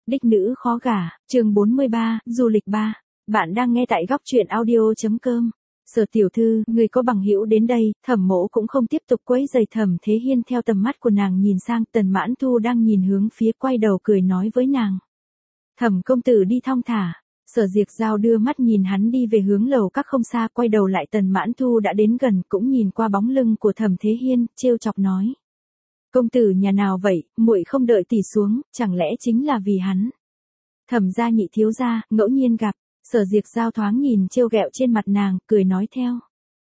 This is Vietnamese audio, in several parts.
Đích nữ khó gả, chương 43, du lịch 3. Bạn đang nghe tại góc truyện audio.com. Sở tiểu thư, người có bằng hữu đến đây, Thẩm Mỗ cũng không tiếp tục quấy rầy Thẩm Thế Hiên, theo tầm mắt của nàng nhìn sang Tần Mãn Thu đang nhìn hướng phía, quay đầu cười nói với nàng. Thẩm công tử đi thong thả. Sở Diệt Giao đưa mắt nhìn hắn đi về hướng lầu các không xa, quay đầu lại Tần Mãn Thu đã đến gần, cũng nhìn qua bóng lưng của Thẩm Thế Hiên, trêu chọc nói. Công tử nhà nào vậy, muội không đợi tỷ xuống, chẳng lẽ chính là vì hắn? Thẩm gia nhị thiếu gia, ngẫu nhiên gặp. Sở Diệt Giao thoáng nhìn trêu ghẹo trên mặt nàng, cười nói theo.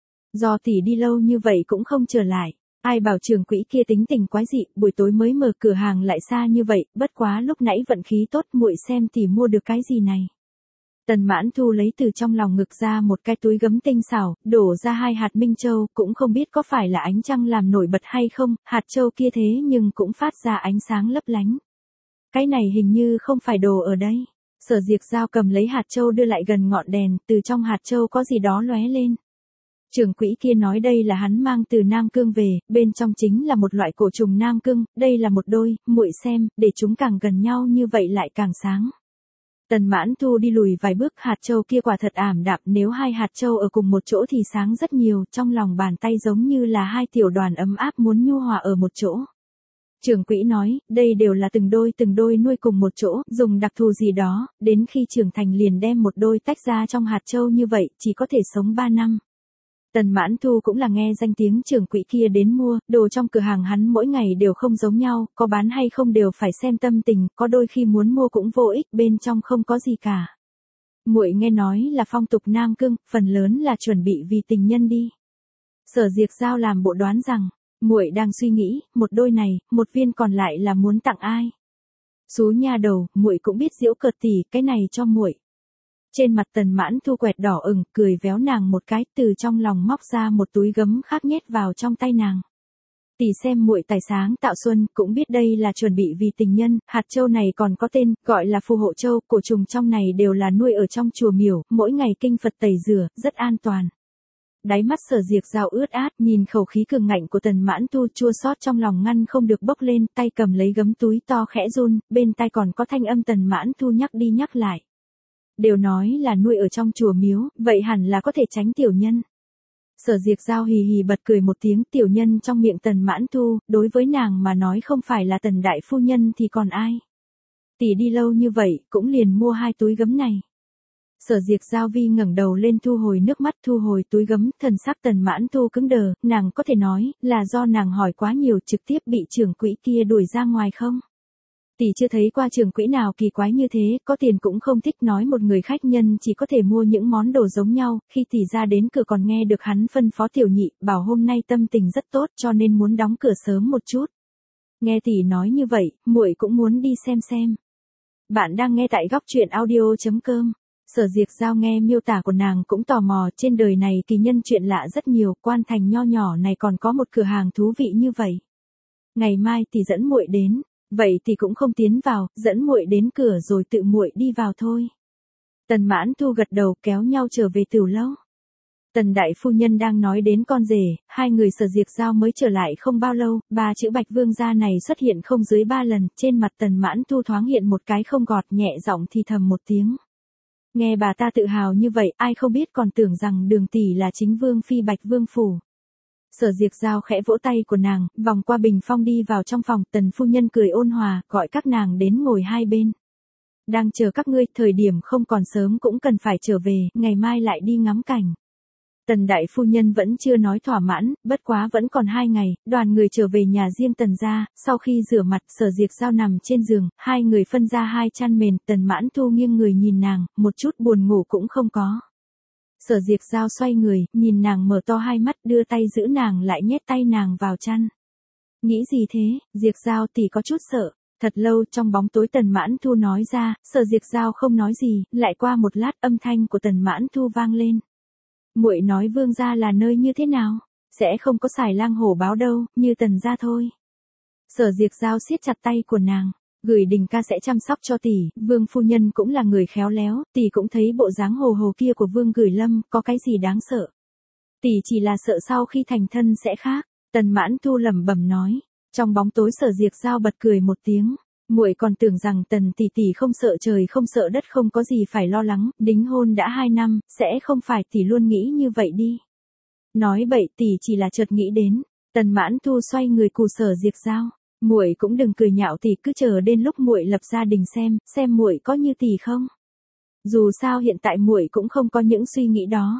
Do tỷ đi lâu như vậy cũng không trở lại. Ai bảo trưởng quỹ kia tính tình quái dị, buổi tối mới mở cửa hàng lại xa như vậy, bất quá lúc nãy vận khí tốt, muội xem tỷ mua được cái gì này. Tần Mãn Thu lấy từ trong lòng ngực ra một cái túi gấm tinh xảo, đổ ra 2 hạt minh châu, cũng không biết có phải là ánh trăng làm nổi bật hay không, hạt châu kia thế nhưng cũng phát ra ánh sáng lấp lánh. Cái này hình như không phải đồ ở đây. Sở Diệt Giao cầm lấy hạt châu đưa lại gần ngọn đèn, từ trong hạt châu có gì đó lóe lên. Trưởng quỹ kia nói đây là hắn mang từ Nam Cương về, bên trong chính là một loại cổ trùng Nam Cương, đây là một đôi, muội xem, để chúng càng gần nhau như vậy lại càng sáng. Tần Mãn Thu đi lùi vài bước, hạt châu kia quả thật ảm đạm, nếu 2 hạt châu ở cùng một chỗ thì sáng rất nhiều, trong lòng bàn tay giống như là 2 tiểu đoàn ấm áp muốn nhu hòa ở một chỗ. Trưởng quỹ nói, đây đều là từng đôi nuôi cùng một chỗ, dùng đặc thù gì đó, đến khi trưởng thành liền đem một đôi tách ra trong hạt châu như vậy, chỉ có thể sống 3 năm. Tần Mãn Thu cũng là nghe danh tiếng trưởng quỹ kia đến mua, đồ trong cửa hàng hắn mỗi ngày đều không giống nhau, có bán hay không đều phải xem tâm tình, có đôi khi muốn mua cũng vô ích, bên trong không có gì cả. Muội nghe nói là phong tục Nam Cương, phần lớn là chuẩn bị vì tình nhân đi. Sở Diệt Giao làm bộ đoán rằng, muội đang suy nghĩ, một đôi này, một viên còn lại là muốn tặng ai? Xú nha đầu, muội cũng biết giễu cợt tỷ, cái này cho muội. Trên mặt Tần Mãn Thu quẹt đỏ ửng, cười véo nàng một cái, từ trong lòng móc ra một túi gấm khác nhét vào trong tay nàng. Tỷ xem muội tài sáng tạo xuân, cũng biết đây là chuẩn bị vì tình nhân, hạt châu này còn có tên, gọi là phù hộ châu, cổ trùng trong này đều là nuôi ở trong chùa miểu, mỗi ngày kinh Phật tẩy rửa, rất an toàn. Đáy mắt Sở Diệt Giao ướt át, nhìn khẩu khí cường ngạnh của Tần Mãn Thu, chua xót trong lòng ngăn không được bốc lên, tay cầm lấy gấm túi to khẽ run, bên tai còn có thanh âm Tần Mãn Thu nhắc đi nhắc lại. Đều nói là nuôi ở trong chùa miếu, vậy hẳn là có thể tránh tiểu nhân. Sở Diệt Giao hì hì bật cười một tiếng, tiểu nhân trong miệng Tần Mãn Thu, đối với nàng mà nói không phải là Tần đại phu nhân thì còn ai. Tỷ đi lâu như vậy, cũng liền mua 2 túi gấm này. Sở Diệt Giao vi ngẩng đầu lên, thu hồi nước mắt, thu hồi túi gấm, thần sắc Tần Mãn Thu cứng đờ, nàng có thể nói là do nàng hỏi quá nhiều, trực tiếp bị trưởng quỹ kia đuổi ra ngoài không? Tỷ chưa thấy qua trưởng quỹ nào kỳ quái như thế, có tiền cũng không thích, nói một người khách nhân chỉ có thể mua những món đồ giống nhau, khi tỷ ra đến cửa còn nghe được hắn phân phó tiểu nhị, bảo hôm nay tâm tình rất tốt cho nên muốn đóng cửa sớm một chút. Nghe tỷ nói như vậy, muội cũng muốn đi xem. Bạn đang nghe tại góc truyện audio.com. Sở Diệt Giao nghe miêu tả của nàng cũng tò mò, trên đời này kỳ nhân chuyện lạ rất nhiều, Quan Thành nho nhỏ này còn có một cửa hàng thú vị như vậy. Ngày mai tỷ dẫn muội đến, vậy tỷ cũng không tiến vào, dẫn muội đến cửa rồi tự muội đi vào thôi. Tần Mãn Thu gật đầu, kéo nhau trở về tửu lâu. Tần đại phu nhân đang nói đến con rể, 2 người Sở Diệt Giao mới trở lại không bao lâu, 3 chữ Bạch Vương gia này xuất hiện không dưới 3 lần, trên mặt Tần Mãn Thu thoáng hiện một cái không gọt, nhẹ giọng thì thầm một tiếng. Nghe bà ta tự hào như vậy, ai không biết còn tưởng rằng Đường tỷ là chính vương phi Bạch Vương phủ. Sở Diệt Giao khẽ vỗ tay của nàng, vòng qua bình phong đi vào trong phòng, Tần phu nhân cười ôn hòa, gọi các nàng đến ngồi hai bên. Đang chờ các ngươi, thời điểm không còn sớm cũng cần phải trở về, ngày mai lại đi ngắm cảnh. Tần đại phu nhân vẫn chưa nói thỏa mãn, bất quá vẫn còn 2 ngày, đoàn người trở về nhà riêng Tần gia, sau khi rửa mặt, Sở Diệt Giao nằm trên giường, 2 người phân ra 2 chăn mền, Tần Mãn Thu nghiêng người nhìn nàng, một chút buồn ngủ cũng không có. Sở Diệt Giao xoay người, nhìn nàng mở to 2 mắt, đưa tay giữ nàng lại nhét tay nàng vào chăn. Nghĩ gì thế, Diệt Giao tỷ có chút sợ. Thật lâu trong bóng tối Tần Mãn Thu nói ra, Sở Diệt Giao không nói gì, lại qua một lát âm thanh của Tần Mãn Thu vang lên. Muội nói Vương gia là nơi như thế nào? Sẽ không có xài lang hổ báo đâu, như Tần gia thôi. Sở Diệt Giao siết chặt tay của nàng, gửi Đình ca sẽ chăm sóc cho tỷ, Vương phu nhân cũng là người khéo léo, tỷ cũng thấy bộ dáng hồ hồ kia của Vương Gửi Lâm, có cái gì đáng sợ? Tỷ chỉ là sợ sau khi thành thân sẽ khác. Tần Mãn Thu lẩm bẩm nói. Trong bóng tối Sở Diệt Giao bật cười một tiếng. Muội còn tưởng rằng Tần tỷ tỷ không sợ trời không sợ đất không có gì phải lo lắng, đính hôn đã 2 năm, sẽ không phải tỷ luôn nghĩ như vậy đi. Nói bậy, tỷ chỉ là chợt nghĩ đến. Tần Mãn Thu xoay người cù Sở Diệt Giao. Muội cũng đừng cười nhạo tỷ, cứ chờ đến lúc muội lập gia đình xem muội có như tỷ không. Dù sao hiện tại muội cũng không có những suy nghĩ đó.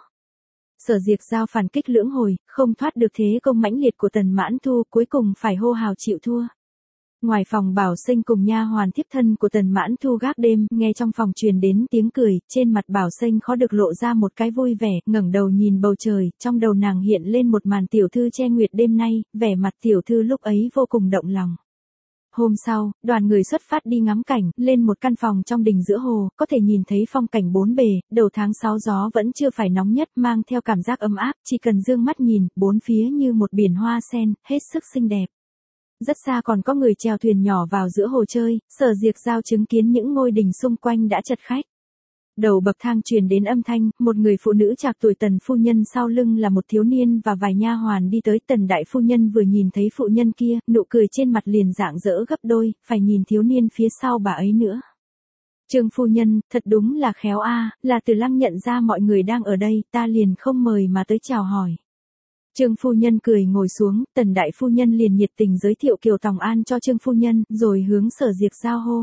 Sở Diệt Giao phản kích lưỡng hồi, không thoát được thế công mãnh liệt của Tần Mãn Thu, cuối cùng phải hô hào chịu thua. Ngoài phòng Bảo Sinh cùng nha hoàn thiếp thân của Tần Mãn Thu gác đêm, nghe trong phòng truyền đến tiếng cười, trên mặt Bảo Sinh khó được lộ ra một cái vui vẻ, ngẩng đầu nhìn bầu trời, trong đầu nàng hiện lên một màn tiểu thư che nguyệt đêm nay, vẻ mặt tiểu thư lúc ấy vô cùng động lòng. Hôm sau, đoàn người xuất phát đi ngắm cảnh, lên một căn phòng trong đình giữa hồ, có thể nhìn thấy phong cảnh bốn bề, đầu tháng 6 gió vẫn chưa phải nóng nhất, mang theo cảm giác ấm áp, chỉ cần dương mắt nhìn, bốn phía như một biển hoa sen, hết sức xinh đẹp. Rất xa còn có người chèo thuyền nhỏ vào giữa hồ chơi, Sở Diệt Giao chứng kiến những ngôi đình xung quanh đã chật khách. Đầu bậc thang truyền đến âm thanh, một người phụ nữ trạc tuổi Tần phu nhân, sau lưng là một thiếu niên và vài nha hoàn đi tới. Tần đại phu nhân vừa nhìn thấy phụ nhân kia, nụ cười trên mặt liền rạng rỡ gấp đôi, phải nhìn thiếu niên phía sau bà ấy nữa. Trương phu nhân, thật đúng là khéo a, là Từ Lăng nhận ra mọi người đang ở đây, ta liền không mời mà tới chào hỏi. Trương phu nhân cười ngồi xuống, Tần đại phu nhân liền nhiệt tình giới thiệu Kiều Tòng An cho Trương phu nhân, rồi hướng Sở Diệt Giao hô.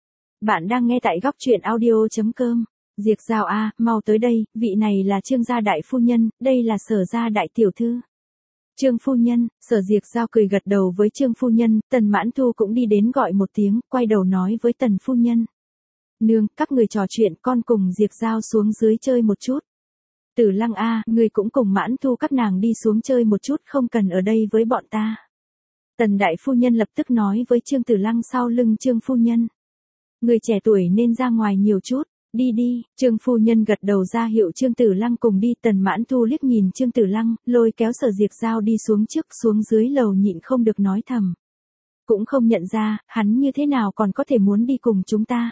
Bạn đang nghe tại góc truyện audio.com. Diệt Giao a, mau tới đây, vị này là Trương gia đại phu nhân, đây là Sở gia đại tiểu thư. Trương phu nhân, Sở Diệt Giao cười gật đầu với Trương phu nhân, Tần Mãn Thu cũng đi đến gọi một tiếng, quay đầu nói với Tần phu nhân. Nương, các người trò chuyện, con cùng Diệt Giao xuống dưới chơi một chút. Tử Lăng a, người cũng cùng Mãn Thu các nàng đi xuống chơi một chút, không cần ở đây với bọn ta. Tần đại phu nhân lập tức nói với Trương Tử Lăng sau lưng Trương phu nhân. Người trẻ tuổi nên ra ngoài nhiều chút, đi đi. Trương phu nhân gật đầu ra hiệu Trương Tử Lăng cùng đi. Tần Mãn Thu liếc nhìn Trương Tử Lăng, lôi kéo Sở Diệt Giao đi xuống trước, xuống dưới lầu nhịn không được nói thầm. Cũng không nhận ra, hắn như thế nào còn có thể muốn đi cùng chúng ta.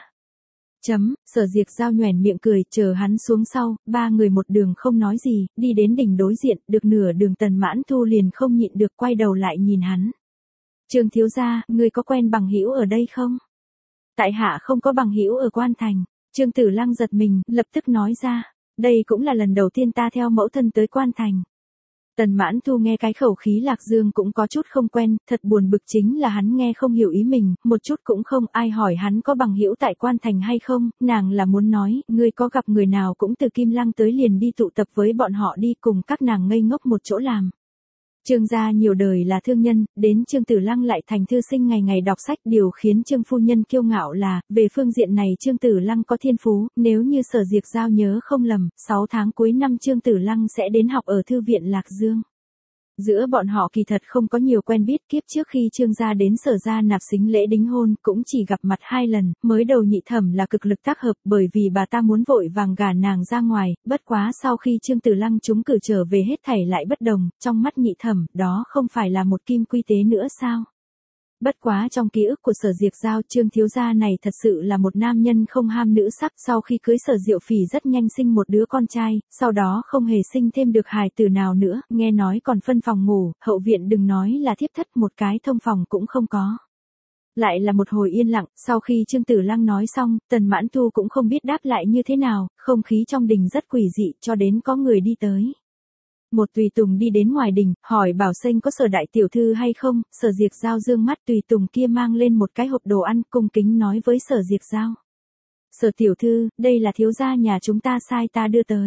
Sở Diệt Giao nhoẻn miệng cười, chờ hắn xuống sau, ba người một đường không nói gì, đi đến đỉnh đối diện, được nửa đường Tần Mãn Thu liền không nhịn được quay đầu lại nhìn hắn. Trương thiếu gia, ngươi có quen bằng hữu ở đây không? Tại hạ không có bằng hữu ở Quan Thành. Trương Tử Lăng giật mình, lập tức nói ra, đây cũng là lần đầu tiên ta theo mẫu thân tới Quan Thành. Tần Mãn Thu nghe cái khẩu khí Lạc Dương cũng có chút không quen, thật buồn bực chính là hắn nghe không hiểu ý mình, một chút cũng không. Ai hỏi hắn có bằng hữu tại Quan Thành hay không, nàng là muốn nói, ngươi có gặp người nào cũng từ Kim Lăng tới liền đi tụ tập với bọn họ đi, cùng các nàng ngây ngốc một chỗ làm. Trương gia nhiều đời là thương nhân, đến Trương Tử Lăng lại thành thư sinh ngày ngày đọc sách. Điều khiến Trương phu nhân kiêu ngạo là, về phương diện này Trương Tử Lăng có thiên phú, nếu như Sở Diệt Giao nhớ không lầm, 6 tháng cuối năm Trương Tử Lăng sẽ đến học ở thư viện Lạc Dương. Giữa bọn họ kỳ thật không có nhiều quen biết, kiếp trước khi Trương gia đến Sở gia nạp sính lễ đính hôn, cũng chỉ gặp mặt 2 lần, mới đầu Nhị Thẩm là cực lực tác hợp, bởi vì bà ta muốn vội vàng gả nàng ra ngoài, bất quá sau khi Trương Tử Lăng trúng cử trở về hết thảy lại bất đồng, trong mắt Nhị Thẩm, đó không phải là một kim quy tế nữa sao? Bất quá trong ký ức của Sở Diệt Giao, Trương thiếu gia này thật sự là một nam nhân không ham nữ sắc. Sau khi cưới Sở Diệu Phỉ rất nhanh sinh một đứa con trai, sau đó không hề sinh thêm được hài tử nào nữa, nghe nói còn phân phòng ngủ, hậu viện đừng nói là thiếp thất, một cái thông phòng cũng không có. Lại là một hồi yên lặng, sau khi Trương Tử Lăng nói xong, Tần Mãn Thu cũng không biết đáp lại như thế nào, không khí trong đình rất quỷ dị, cho đến có người đi tới. Một tùy tùng đi đến ngoài đình, hỏi Bảo Sinh có Sở đại tiểu thư hay không. Sở Diệt Giao dương mắt, tùy tùng kia mang lên một cái hộp đồ ăn, cung kính nói với Sở Diệt Giao. Sở tiểu thư, đây là thiếu gia nhà chúng ta sai ta đưa tới.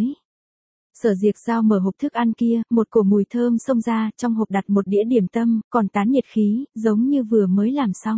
Sở Diệt Giao mở hộp thức ăn kia, một cổ mùi thơm xông ra, trong hộp đặt một đĩa điểm tâm, còn tán nhiệt khí, giống như vừa mới làm xong.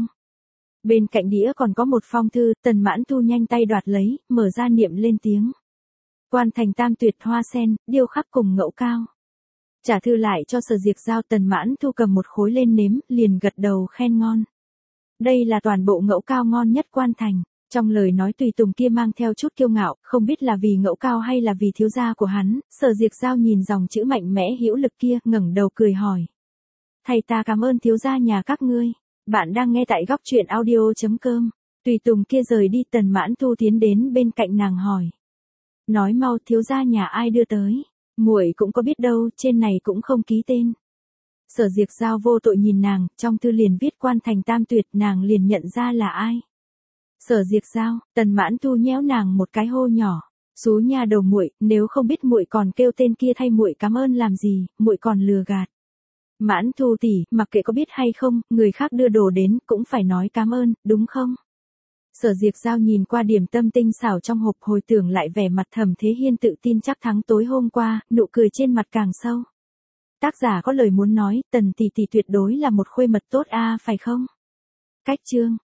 Bên cạnh đĩa còn có một phong thư. Tần Mãn Thu nhanh tay đoạt lấy, mở ra niệm lên tiếng. Quan Thành tam tuyệt hoa sen, điêu khắc cùng ngẫu cao. Trả thư lại cho Sở Diệt Giao. Tần Mãn Thu cầm một khối lên nếm, liền gật đầu khen ngon. Đây là toàn bộ ngẫu cao ngon nhất Quan Thành. Trong lời nói tùy tùng kia mang theo chút kiêu ngạo, không biết là vì ngẫu cao hay là vì thiếu gia của hắn. Sở Diệt Giao nhìn dòng chữ mạnh mẽ hữu lực kia, ngẩng đầu cười hỏi. Thầy ta cảm ơn thiếu gia nhà các ngươi. Bạn đang nghe tại góc truyện audio.com. Tùy tùng kia rời đi. Tần Mãn Thu tiến đến bên cạnh nàng hỏi. Nói mau, thiếu gia nhà ai đưa tới? Muội cũng có biết đâu, trên này cũng không ký tên. Sở Diệc Giao vô tội nhìn nàng, trong thư liền viết Quan Thành Tam Tuyệt, nàng liền nhận ra là ai. Sở Diệc Giao, Tần Mãn Thu nhéo nàng một cái hô nhỏ. Xú nha đầu muội, nếu không biết muội còn kêu tên kia thay muội cảm ơn làm gì, muội còn lừa gạt. Mãn Thu tỷ, mặc kệ có biết hay không, người khác đưa đồ đến cũng phải nói cảm ơn, đúng không? Sở Diệc Giao nhìn qua điểm tâm tinh xảo trong hộp, hồi tưởng lại vẻ mặt Thẩm Thế Hiên tự tin chắc thắng tối hôm qua, nụ cười trên mặt càng sâu. Tác giả có lời muốn nói, Tần tỷ tỷ tuyệt đối là một khuê mật tốt a, phải không? Cách chương